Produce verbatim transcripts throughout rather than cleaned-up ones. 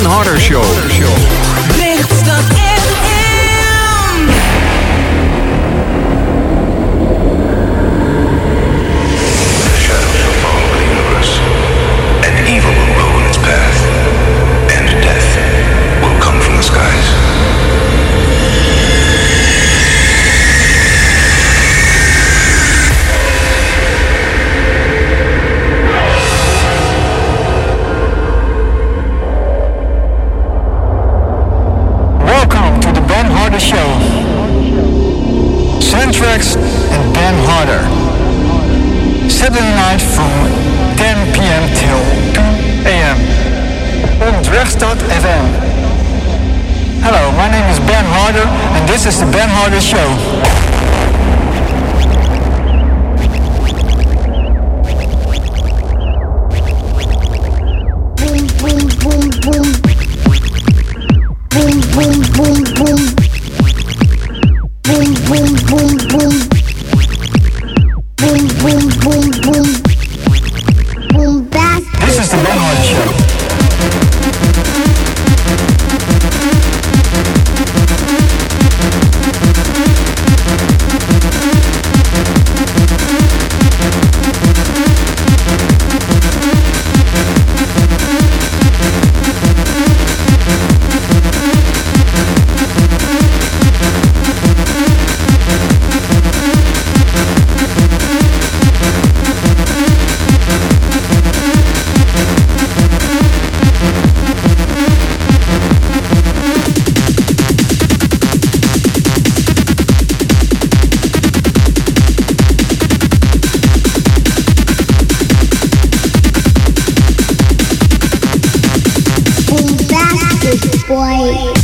Ben Harder Show. Lichtstad F M. The shadows shall follow the universe, and evil will rule in its path, and death will come from the skies. Welcome to the Ben Harder Show. Soundtracks and Ben Harder. Saturday night from ten p.m. till two a.m. on Drechtstad F M. Hello, my name is Ben Harder and this is the Ben Harder Show. Boom, boom, boom, boom. Boom, boom, boom, boom. Boom, boom, boom, boom. Boom, boom, boom, boom. Boom, bass. This is the Ben Harder Show. Boom, bass, boy.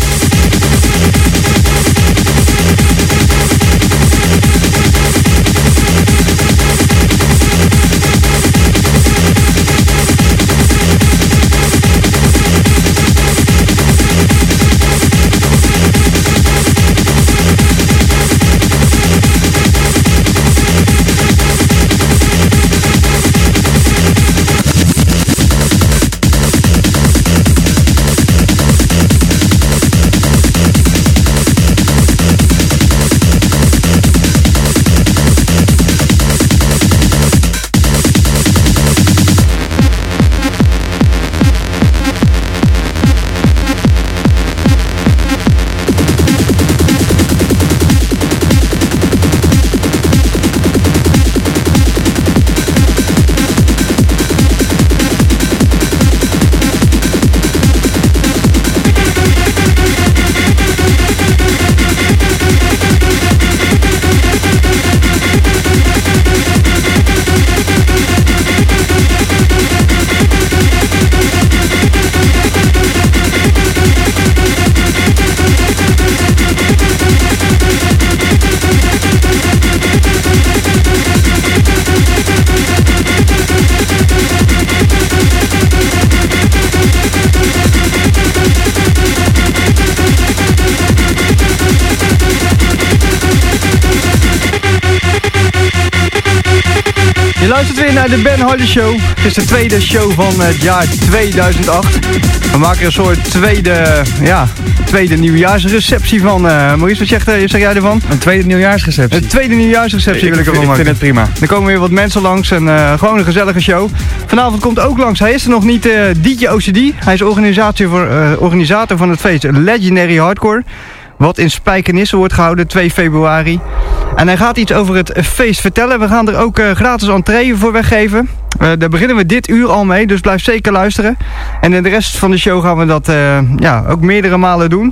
Je luistert weer naar de Ben Harder Show. Het is de tweede show van het jaar tweeduizend acht. We maken een soort tweede, ja, tweede nieuwjaarsreceptie van. Uh, Maurice, wat zegt, uh, zeg jij ervan? Een tweede nieuwjaarsreceptie. Een tweede nieuwjaarsreceptie ik, wil ik ervan maken. Ik vind het prima. Er komen weer wat mensen langs en uh, gewoon een gezellige show. Vanavond komt ook langs, hij is er nog niet, uh, D J O C D. Hij is organisator, voor, uh, organisator van het feest Legendary Hardcore. Wat in Spijkenisse wordt gehouden, twee februari. En hij gaat iets over het feest vertellen. We gaan er ook uh, gratis entree voor weggeven. Uh, daar beginnen we dit uur al mee, dus blijf zeker luisteren. En in de rest van de show gaan we dat uh, ja, ook meerdere malen doen.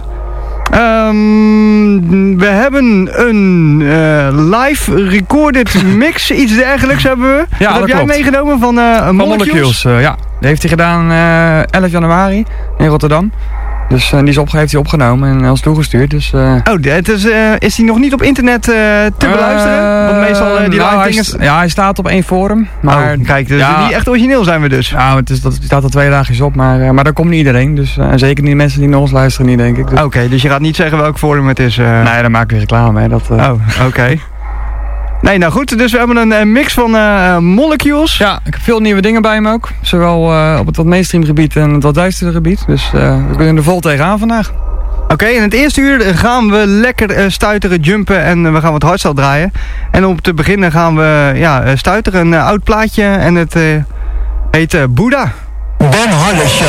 Um, we hebben een uh, live recorded mix, iets dergelijks hebben we. Ja, Wat heb jij klopt. meegenomen van uh, Van Molecules? Molecules, uh, ja. Dat heeft hij gedaan uh, elf januari in Rotterdam. Dus uh, die is opge heeft hij opgenomen en ons toegestuurd. Dus, uh... Oh, het is, uh, is die nog niet op internet uh, te beluisteren? Want meestal uh, die nou, live hij dingen... st ja, hij staat op één forum. Maar oh, kijk, dus ja, niet echt origineel zijn we dus. Nou, het is, dat staat al twee dagjes op, maar, uh, maar daar komt niet iedereen. Dus, uh, en zeker niet mensen die naar ons luisteren niet, denk ik. Dus... Oké, okay, dus je gaat niet zeggen welk forum het is? Uh... Nee, dan maken we reclame. Hè, dat, uh... Oh, oké. Okay. Nee, nou goed. Dus we hebben een, een mix van uh, molecules. Ja, ik heb veel nieuwe dingen bij me ook. Zowel uh, op het wat mainstream gebied en het wat duistere gebied. Dus uh, we kunnen er vol tegenaan vandaag. Oké, okay, in het eerste uur gaan we lekker uh, stuiteren, jumpen en uh, we gaan wat hardstyle draaien. En om te beginnen gaan we ja, uh, stuiteren, een uh, oud plaatje en het uh, heet uh, Buddha. Ben Harder Show.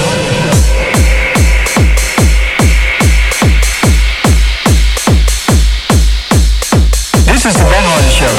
This is the Ben Harder Show.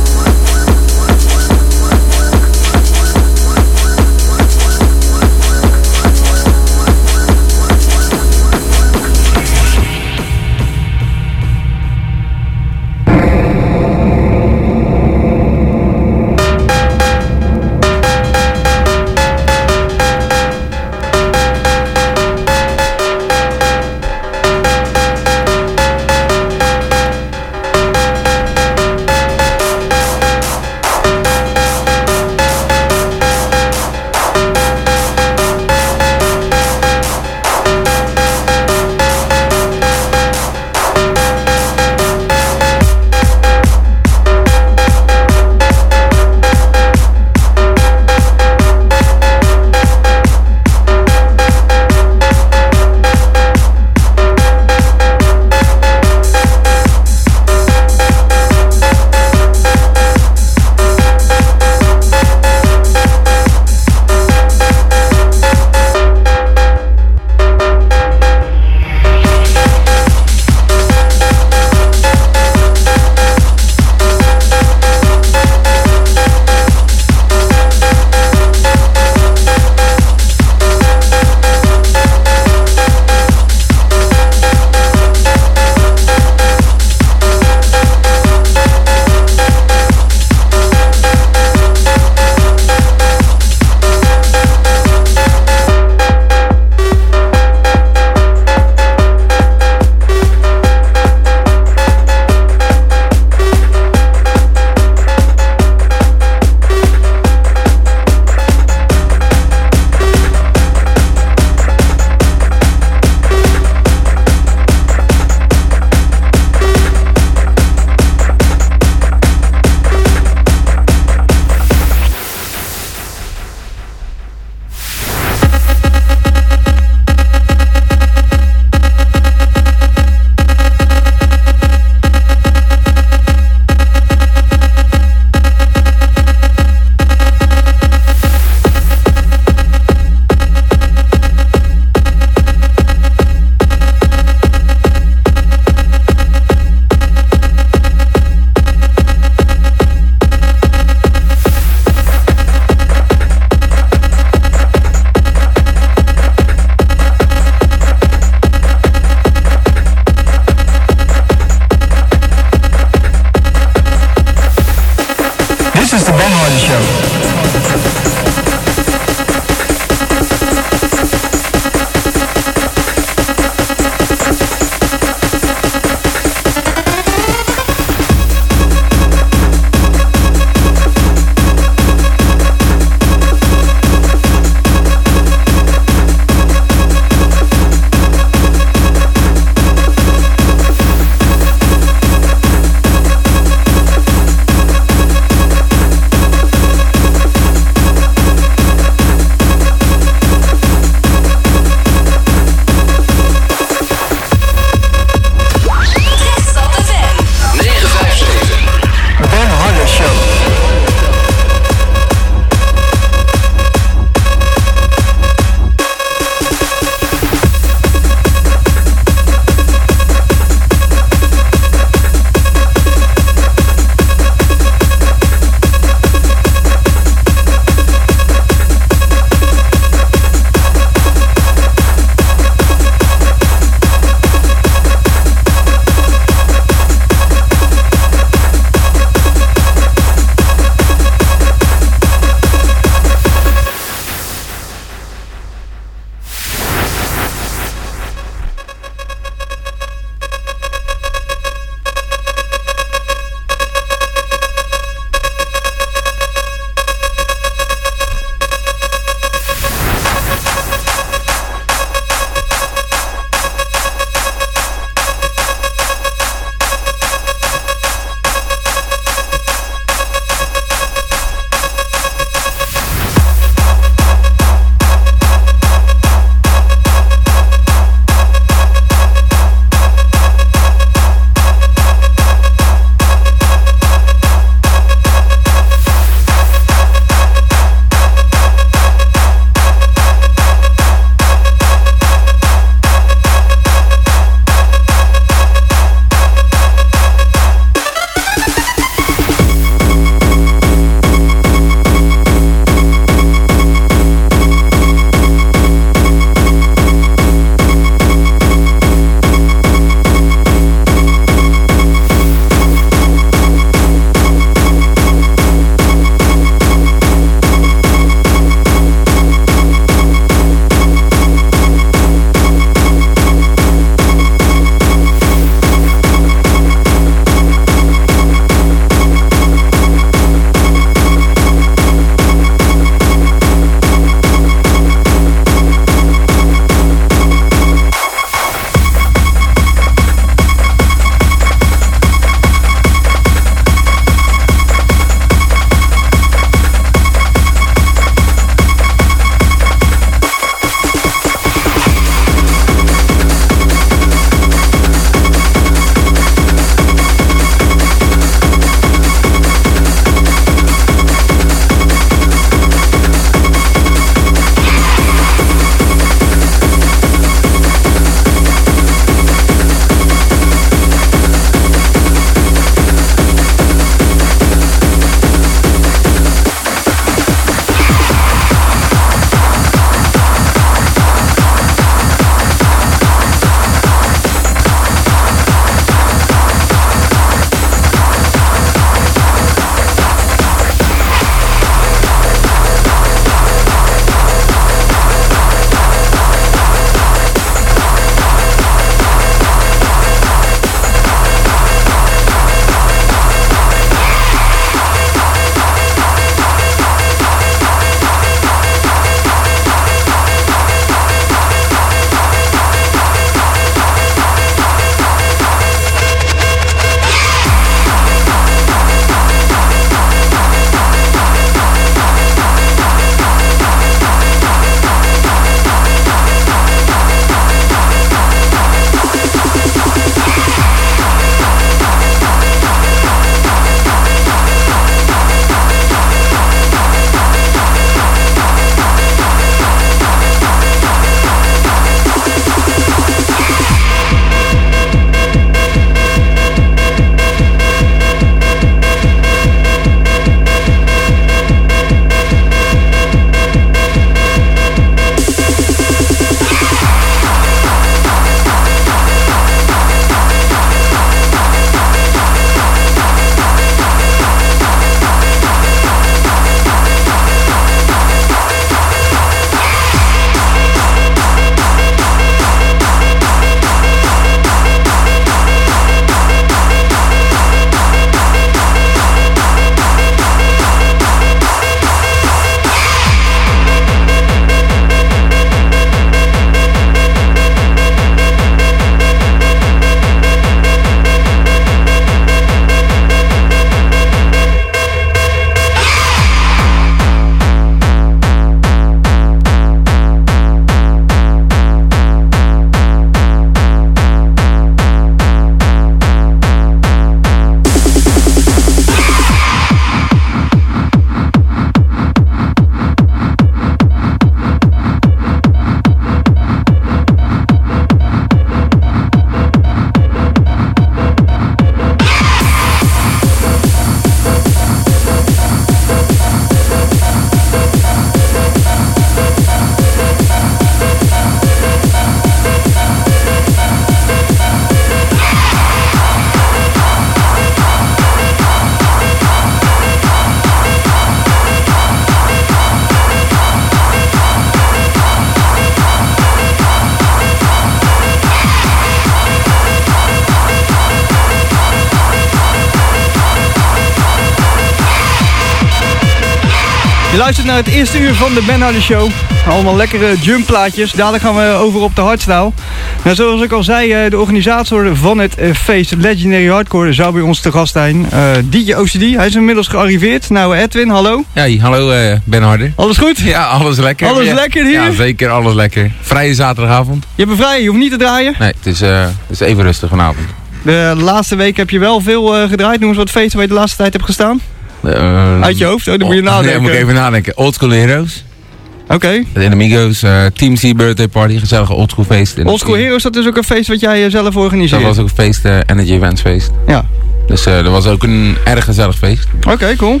Je luistert naar het eerste uur van de Ben Harder Show. Allemaal lekkere jumpplaatjes. Dadelijk gaan we over op de hardstyle. Nou, zoals ik al zei, de organisator van het feest Legendary Hardcore zou bij ons te gast zijn. Uh, D J O C D, hij is inmiddels gearriveerd. Nou, Edwin, hallo. Ja, hallo uh, Ben Harder. Alles goed? Ja, alles lekker. Alles ja. lekker hier? Ja, zeker, alles lekker. Vrije zaterdagavond. Je bent vrij, je hoeft niet te draaien? Nee, het is, uh, het is even rustig vanavond. De laatste week heb je wel veel uh, gedraaid. Noem eens wat feesten waar je de laatste tijd hebt gestaan. Uh, Uit je hoofd? Oh, dan moet je oh, nadenken. Nee, moet ik even nadenken. Old School Heroes. Oké. Okay. De Amigos, uh, Team C Birthday Party, gezellige oldschool feest. Old School Heroes, dat is ook een feest wat jij zelf organiseert? Dat was ook een feest, uh, Energy Events feest. Ja. Dus uh, dat was ook een erg gezellig feest. Oké, okay, cool.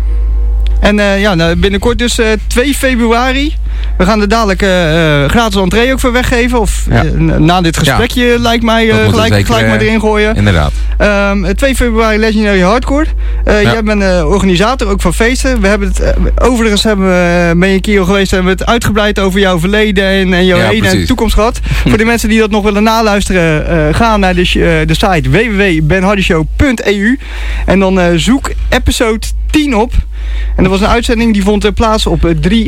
En uh, ja, nou, binnenkort dus uh, twee februari. We gaan er dadelijk uh, uh, gratis entree ook voor weggeven. Of ja. uh, na dit gesprekje ja. lijkt mij uh, gelijk, zeker, gelijk maar erin gooien. Inderdaad. Um, twee februari Legendary Hardcore. Uh, ja. Jij bent uh, organisator ook van feesten. We hebben het, uh, overigens hebben we, uh, ben je een keer geweest, hebben we het uitgebreid over jouw verleden en, en jouw ja, heden en toekomst gehad. Voor de mensen die dat nog willen naluisteren, uh, ga naar de, uh, de site w w w punt ben harder show punt e u en dan uh, zoek episode tien op. En dat was een uitzending die vond plaats op drie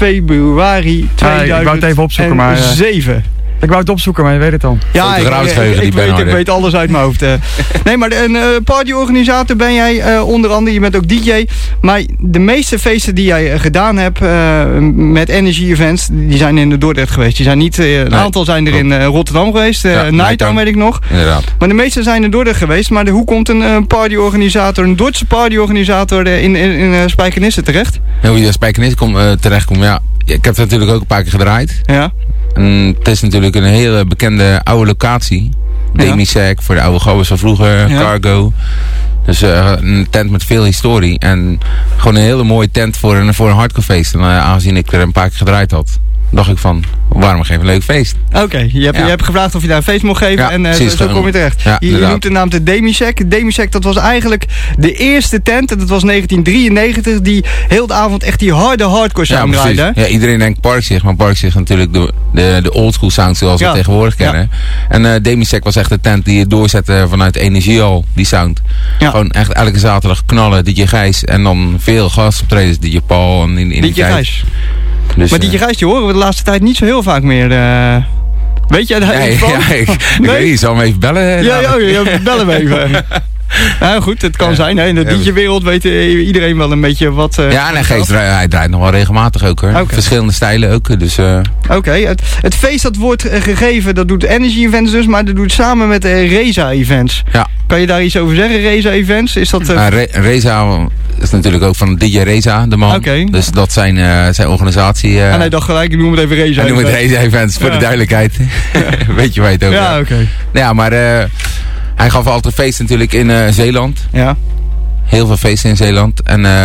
februari tweeduizend zeven. Ah, ik wou het even opzoeken, maar... Uh, ik wou het opzoeken, maar je weet het al. Ja, ik, ik, ik, ik, weet, ik weet alles uit mijn hoofd. Uh. Nee, maar een uh, partyorganisator ben jij uh, onder andere. Je bent ook D J. Maar de meeste feesten die jij uh, gedaan hebt uh, met energy events, die zijn in de Dordrecht geweest. Die zijn niet, uh, een nee, aantal zijn er klopt. in uh, Rotterdam geweest. Uh, ja, Nighttown weet ik nog. Inderdaad. Maar de meeste zijn in Dordrecht geweest. Maar de, hoe komt een uh, partyorganisator, een Dordtse partyorganisator uh, in, in, in uh, Spijkenisse terecht? Ja, hoe je in Spijkenisse kom, uh, terecht komt, ja. Ik heb het natuurlijk ook een paar keer gedraaid. Ja. En het is natuurlijk een hele bekende oude locatie. Ja. Demisec, voor de oude goers van vroeger, ja. Cargo. Dus uh, een tent met veel historie. En gewoon een hele mooie tent voor een, voor een hardcore feest. En uh, aangezien ik er een paar keer gedraaid had, dacht ik van, waarom geef een leuk feest? Oké, okay, je, ja. je hebt gevraagd of je daar een feest mocht geven ja, en uh, zo, zo kom je terecht. Ja, je, je noemt de naam de Demisec. Demisec, dat was eigenlijk de eerste tent, en dat was negentien drieënnegentig, die heel de avond echt die harde hardcore sound ja, draaide. Ja, iedereen denkt Parkzicht, maar Parkzicht natuurlijk de, de, de oldschool sound zoals ja. we tegenwoordig kennen. Ja. En uh, Demisec was echt de tent die je doorzette vanuit Energiehal, die sound. Ja. Gewoon echt elke zaterdag knallen, D J Gijs en dan veel gastoptredens, D J Paul en in, in D J Gijs. Dus, maar D J Gijs, die horen we de laatste tijd niet zo heel vaak meer. Uh, weet jij daar nee, iets van? Ja, ik, ik nee? weet niet, ik zal hem even bellen. Ja, ja, ja, bellen hem even. Nou goed, het kan ja. zijn. Hè. In de D J-wereld weet uh, iedereen wel een beetje wat... Uh, ja, nee, Geest, hij draait nog wel regelmatig ook hoor. Okay. Verschillende stijlen ook. Dus, uh... Oké, okay. het, het feest dat wordt uh, gegeven, dat doet Energy Events dus, maar dat doet samen met uh, Reza Events. Ja. Kan je daar iets over zeggen, Reza Events? Is dat... Uh... Uh, Re Reza is natuurlijk ook van D J Reza, de man. Okay. Dus dat zijn, uh, zijn organisatie. Uh... En hij dacht gelijk, ik noem het even Reza Events. Ik noem het Reza Events, voor ja. de duidelijkheid. Weet je waar je het over Ja, oké. Okay. Ja, maar... Uh, hij gaf altijd feesten natuurlijk in uh, Zeeland. Ja. Heel veel feesten in Zeeland. En uh,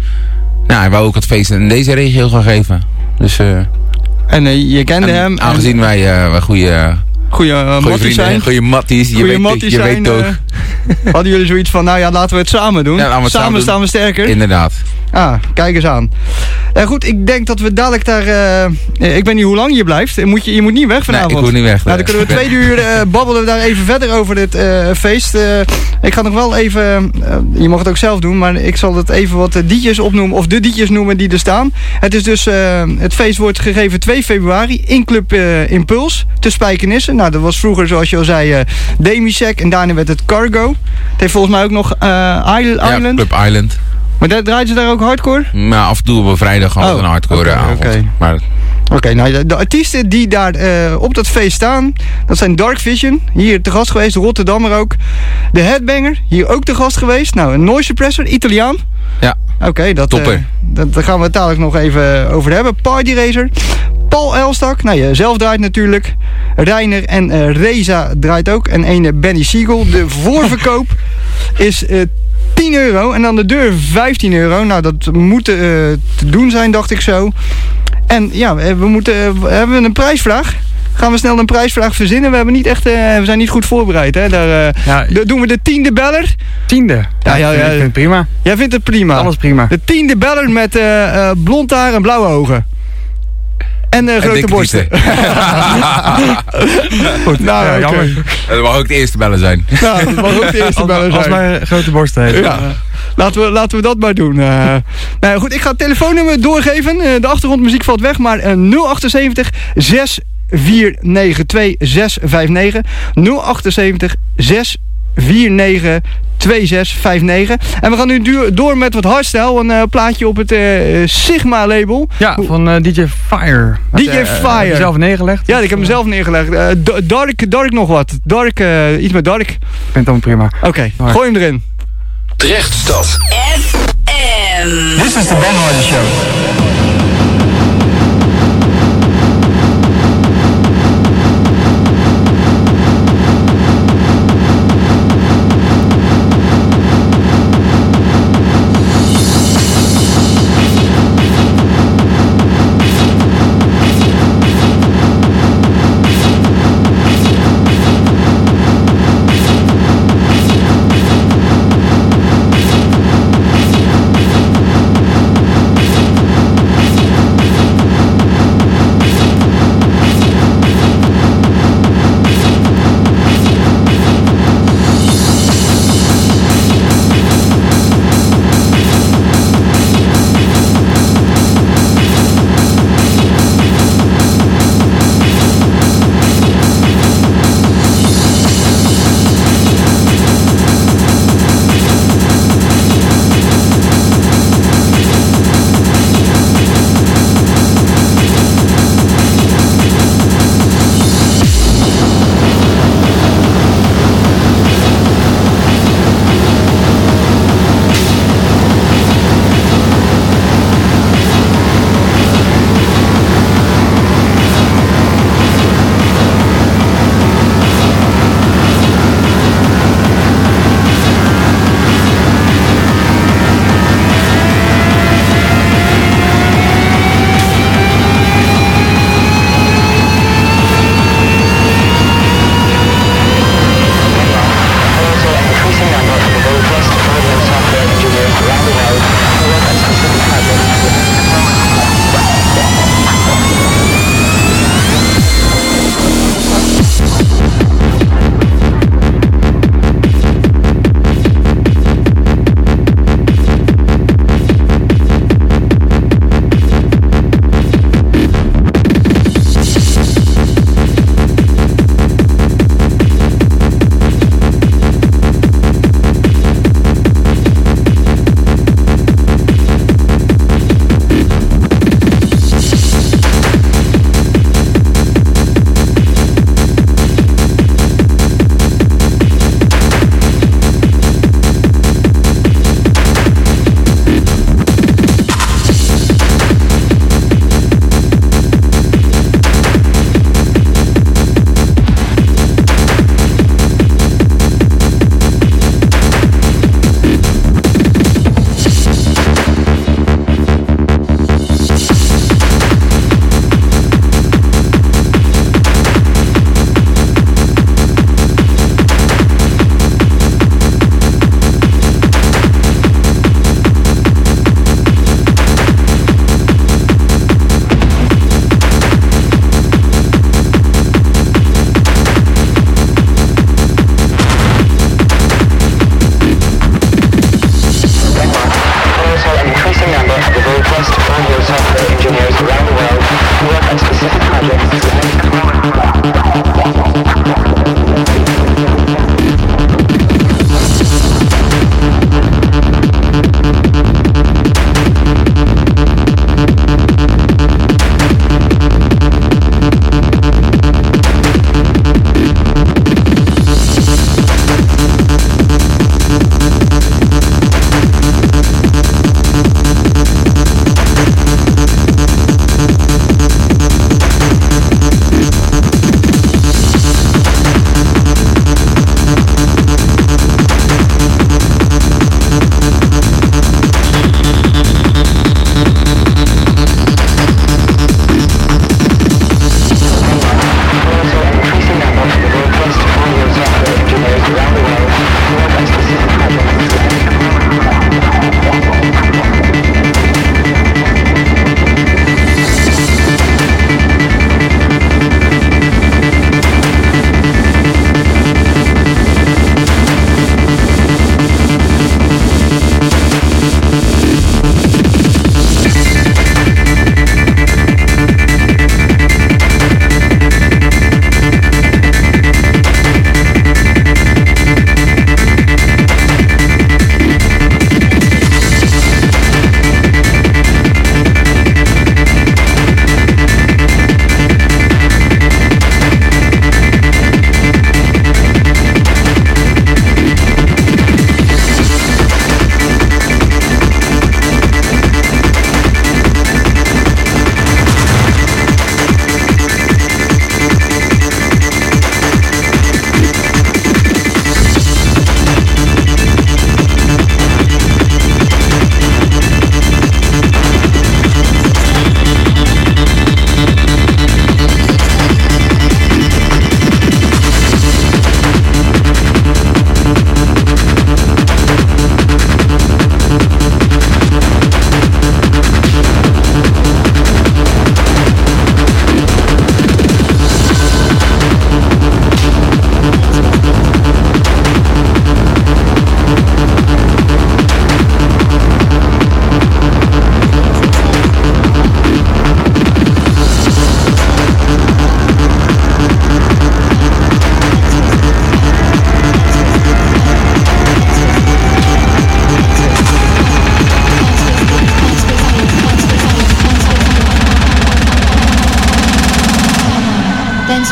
nou, hij wou ook wat feesten in deze regio gaan geven. Dus, uh, en uh, je kende en, hem. Aangezien en... wij uh, goede... Uh, Goeie uh, matties zijn. Goeie matties. Je, weet, matties je zijn, weet toch. Uh, hadden jullie zoiets van, nou ja, laten we het samen doen. Ja, samen, samen doen. Staan we sterker. Inderdaad. Ah, kijk eens aan. Uh, goed, ik denk dat we dadelijk daar... Uh, ik weet niet hoe lang je blijft. Moet je, je moet niet weg vanavond. Nee, ik moet niet weg. Nou, dan kunnen we twee uur uh, babbelen we daar even verder over dit uh, feest. Uh, ik ga nog wel even... Uh, je mag het ook zelf doen, maar ik zal het even wat D J's opnoemen. Of de D J's noemen die er staan. Het is dus... Uh, het feest wordt gegeven twee februari in Club uh, Impuls te Spijkenisse. Nou, dat was vroeger, zoals je al zei, uh, Demisec. En daarna werd het Cargo. Het heeft volgens mij ook nog uh, Island. Ja, Club Island. Maar daar, draaien ze daar ook hardcore? Nou, af en toe op vrijdag gewoon oh, een hardcore okay, avond. Okay. Maar... Oké, okay, nou de, de artiesten die daar uh, op dat feest staan, dat zijn Dark Vision, hier te gast geweest, Rotterdammer ook. De Headbanger, hier ook te gast geweest. Nou, een Noise Suppressor, Italiaan. Ja, Oké, okay, dat, topper. Uh, dat, daar gaan we het dadelijk nog even over hebben. Party Racer, Paul Elstak, nou je zelf draait natuurlijk. Reiner en uh, Reza draait ook. En ene Benny Siegel. De voorverkoop is uh, tien euro en dan de deur vijftien euro. Nou, dat moet uh, te doen zijn, dacht ik zo. En ja, we moeten, uh, hebben we een prijsvraag? Gaan we snel een prijsvraag verzinnen? We, hebben niet echt, uh, we zijn niet goed voorbereid. Hè? Daar uh, ja, de, doen we de tiende beller. Tiende? Ja, ja, ja, ik vind het prima. Jij vindt het prima? Alles prima. De tiende beller met uh, uh, blond haar en blauwe ogen. En uh, grote borsten. Goed, nou, ja, jammer. Dat mag ook de eerste bellen zijn. Nou, dat mag ook de eerste bellen zijn. Als mijn grote borsten heeft. Ja. laten, we, laten we dat maar doen. Uh, nou ja, goed, ik ga het telefoonnummer doorgeven. Uh, de achtergrondmuziek valt weg, maar uh, nul achtenzeventig zes vier negen twee zes vijf negen. nul achtenzeventig zes vier negen twee zes vijf negen. En we gaan nu du- door met wat hardstyle. Een uh, plaatje op het uh, Sigma label. Ja, van uh, D J Fire. D J uh, Fire. Heb je zelf neergelegd? Ja, ik heb hem zelf neergelegd. Uh, d- dark, dark nog wat. Dark, uh, iets met dark. Ik vind het allemaal prima. Oké, okay, gooi hem erin. Drechtstad F M. This is the Ben Hardy Show.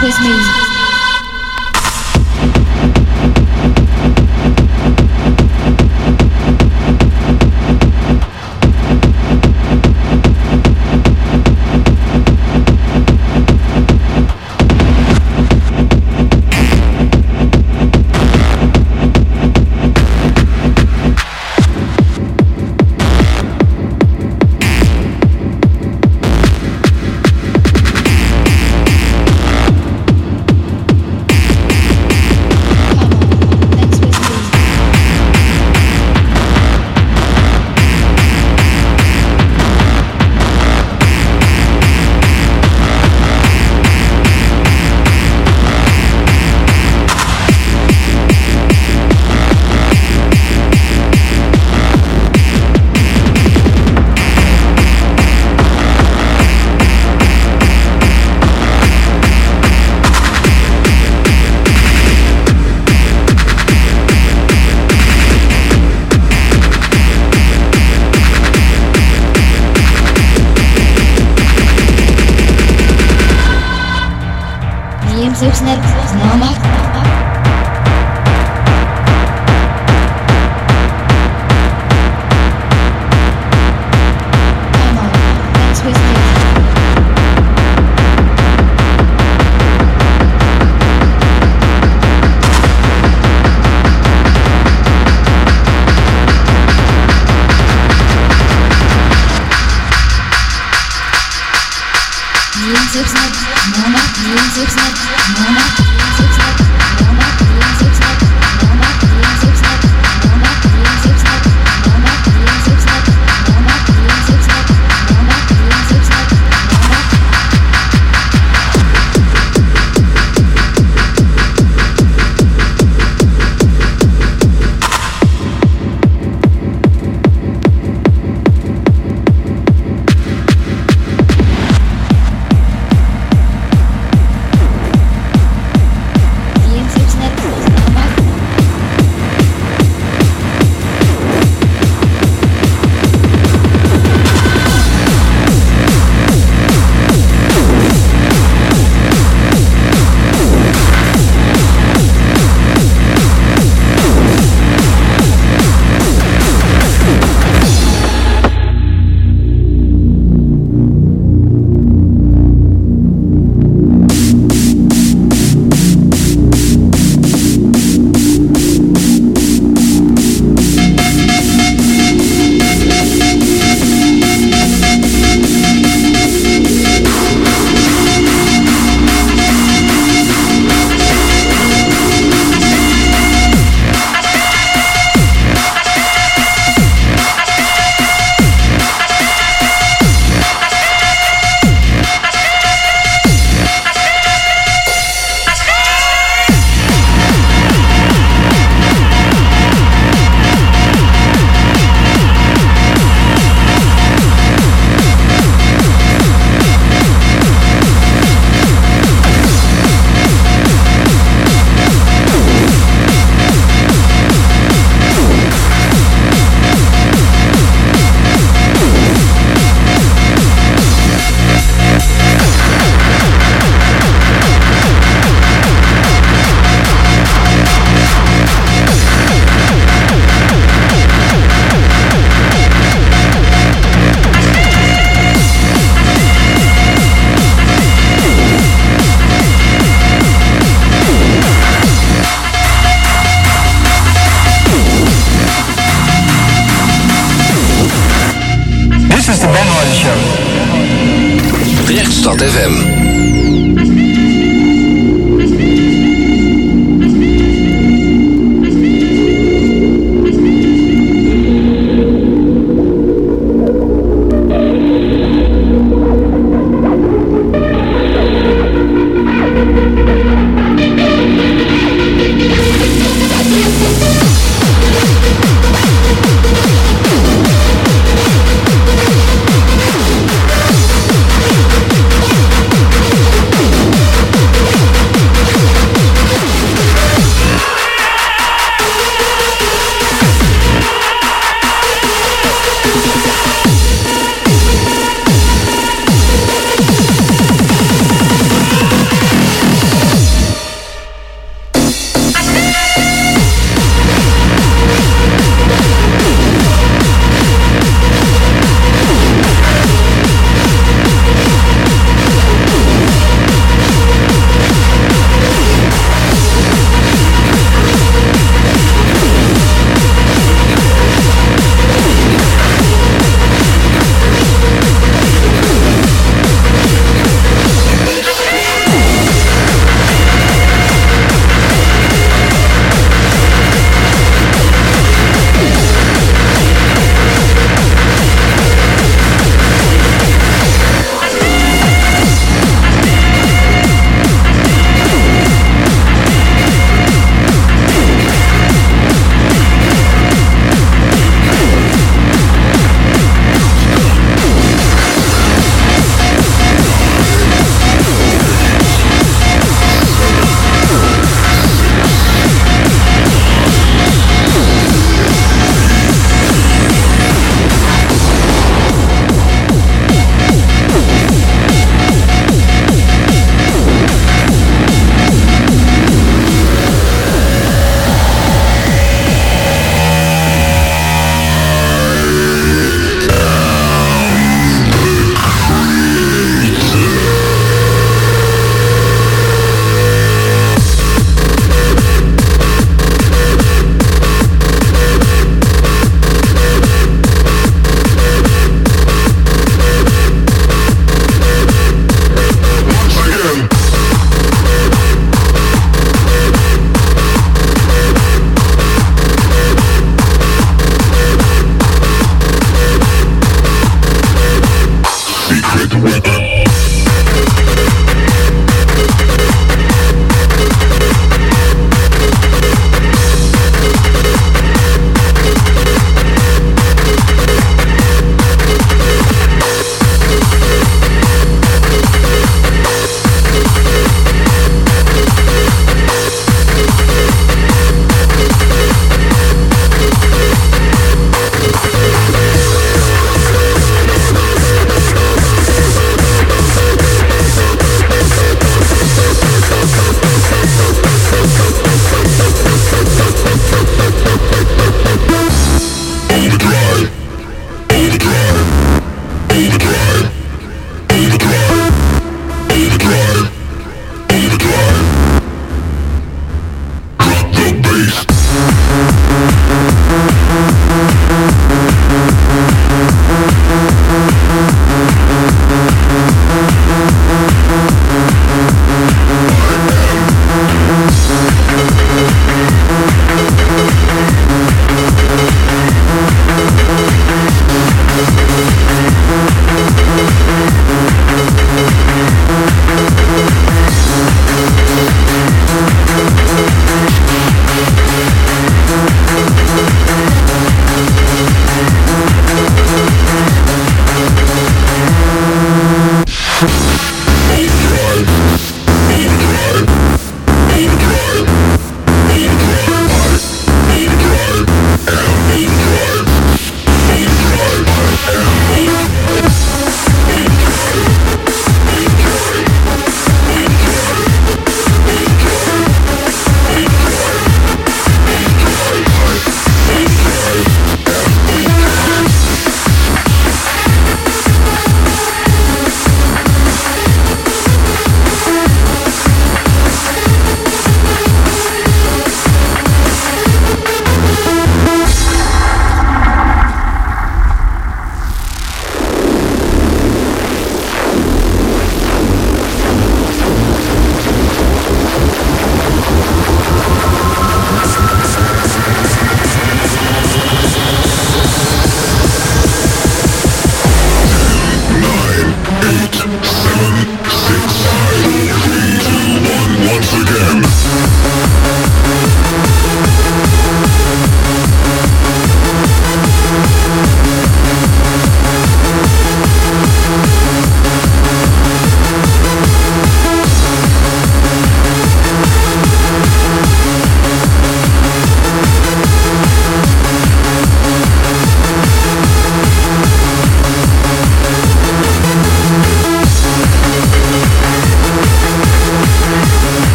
dance with me. Zeugsnet, mama. Come on, dance with me. Zeugsnet, mama. Zeugsnet, mama. Zeugsnet, mama. Zeugsnet, mama. Zeugsnet, mama. Zeugsnet, mama. Zeugsnet, mama. Zeugsnet, mama. Zeugsnet, mama. Stad F M.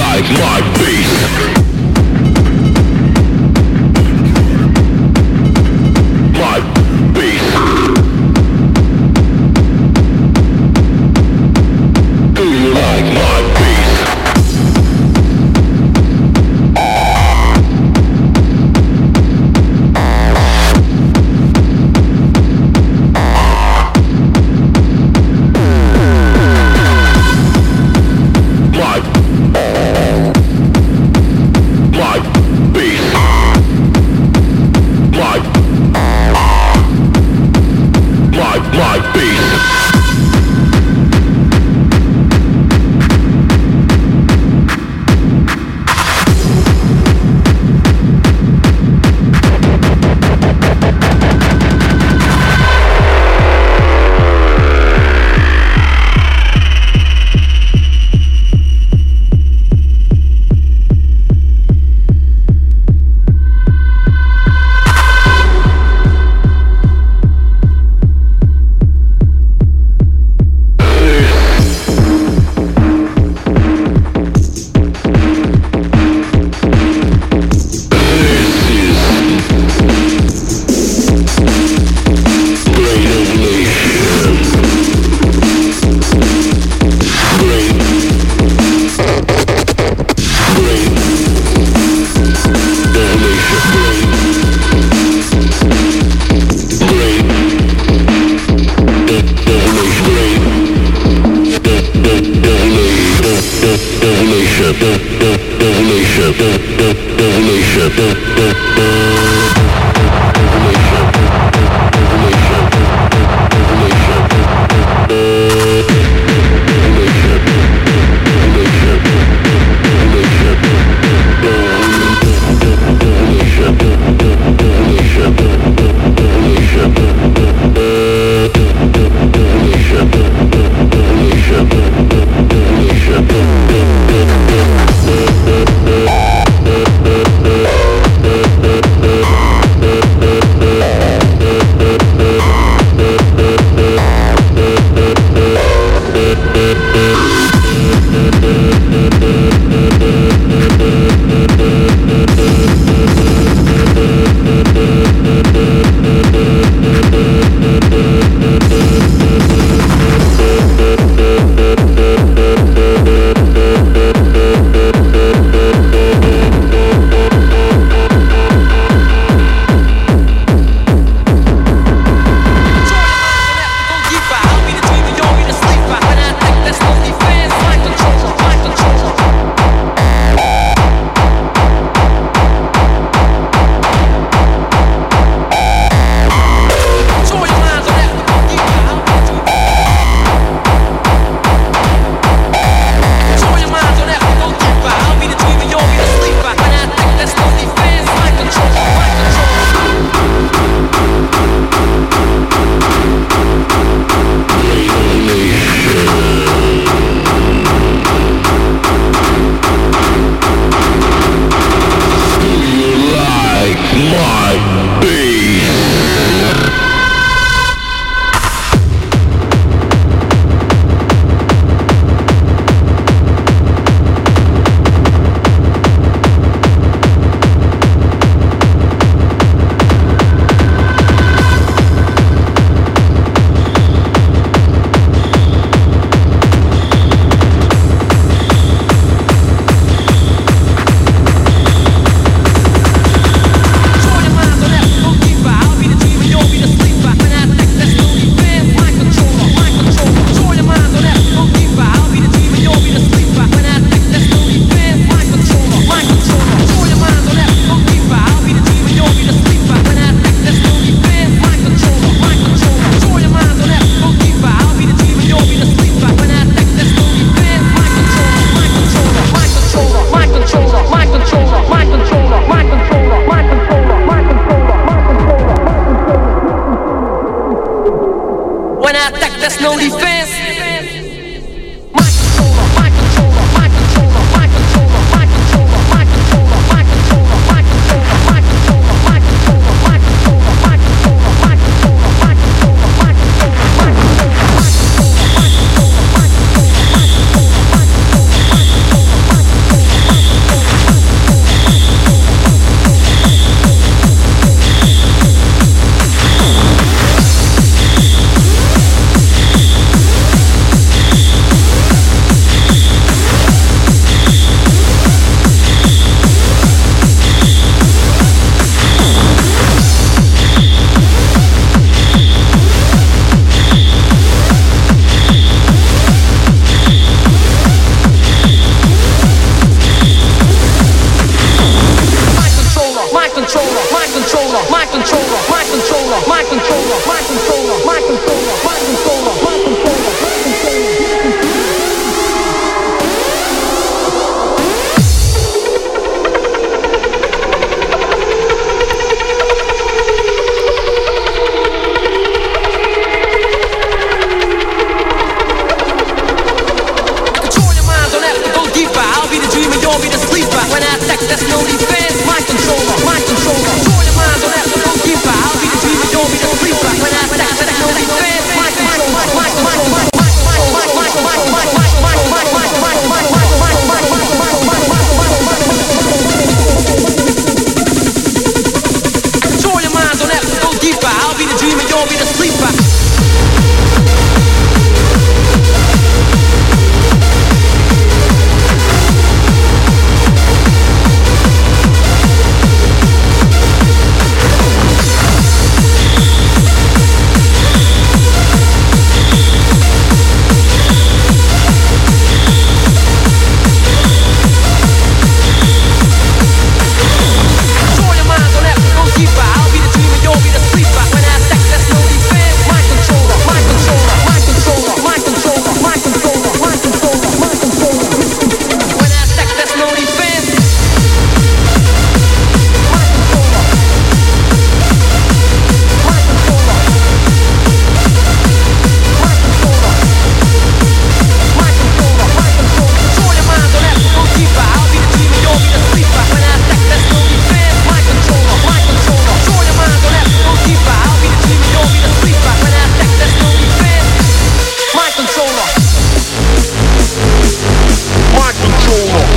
like my beast? My beast. Do you like my beast? Revolution. When I sex, there's no defense. My controller, my controller. Control your mind, don't have to go keeper. I'll be the dreamer, you'll be the sleeper. When I sex, there's no defense. My controller, my, my, my, my, my, my, my, my, my, my, I'll be the dreamer, you'll be the sleeper. My controller.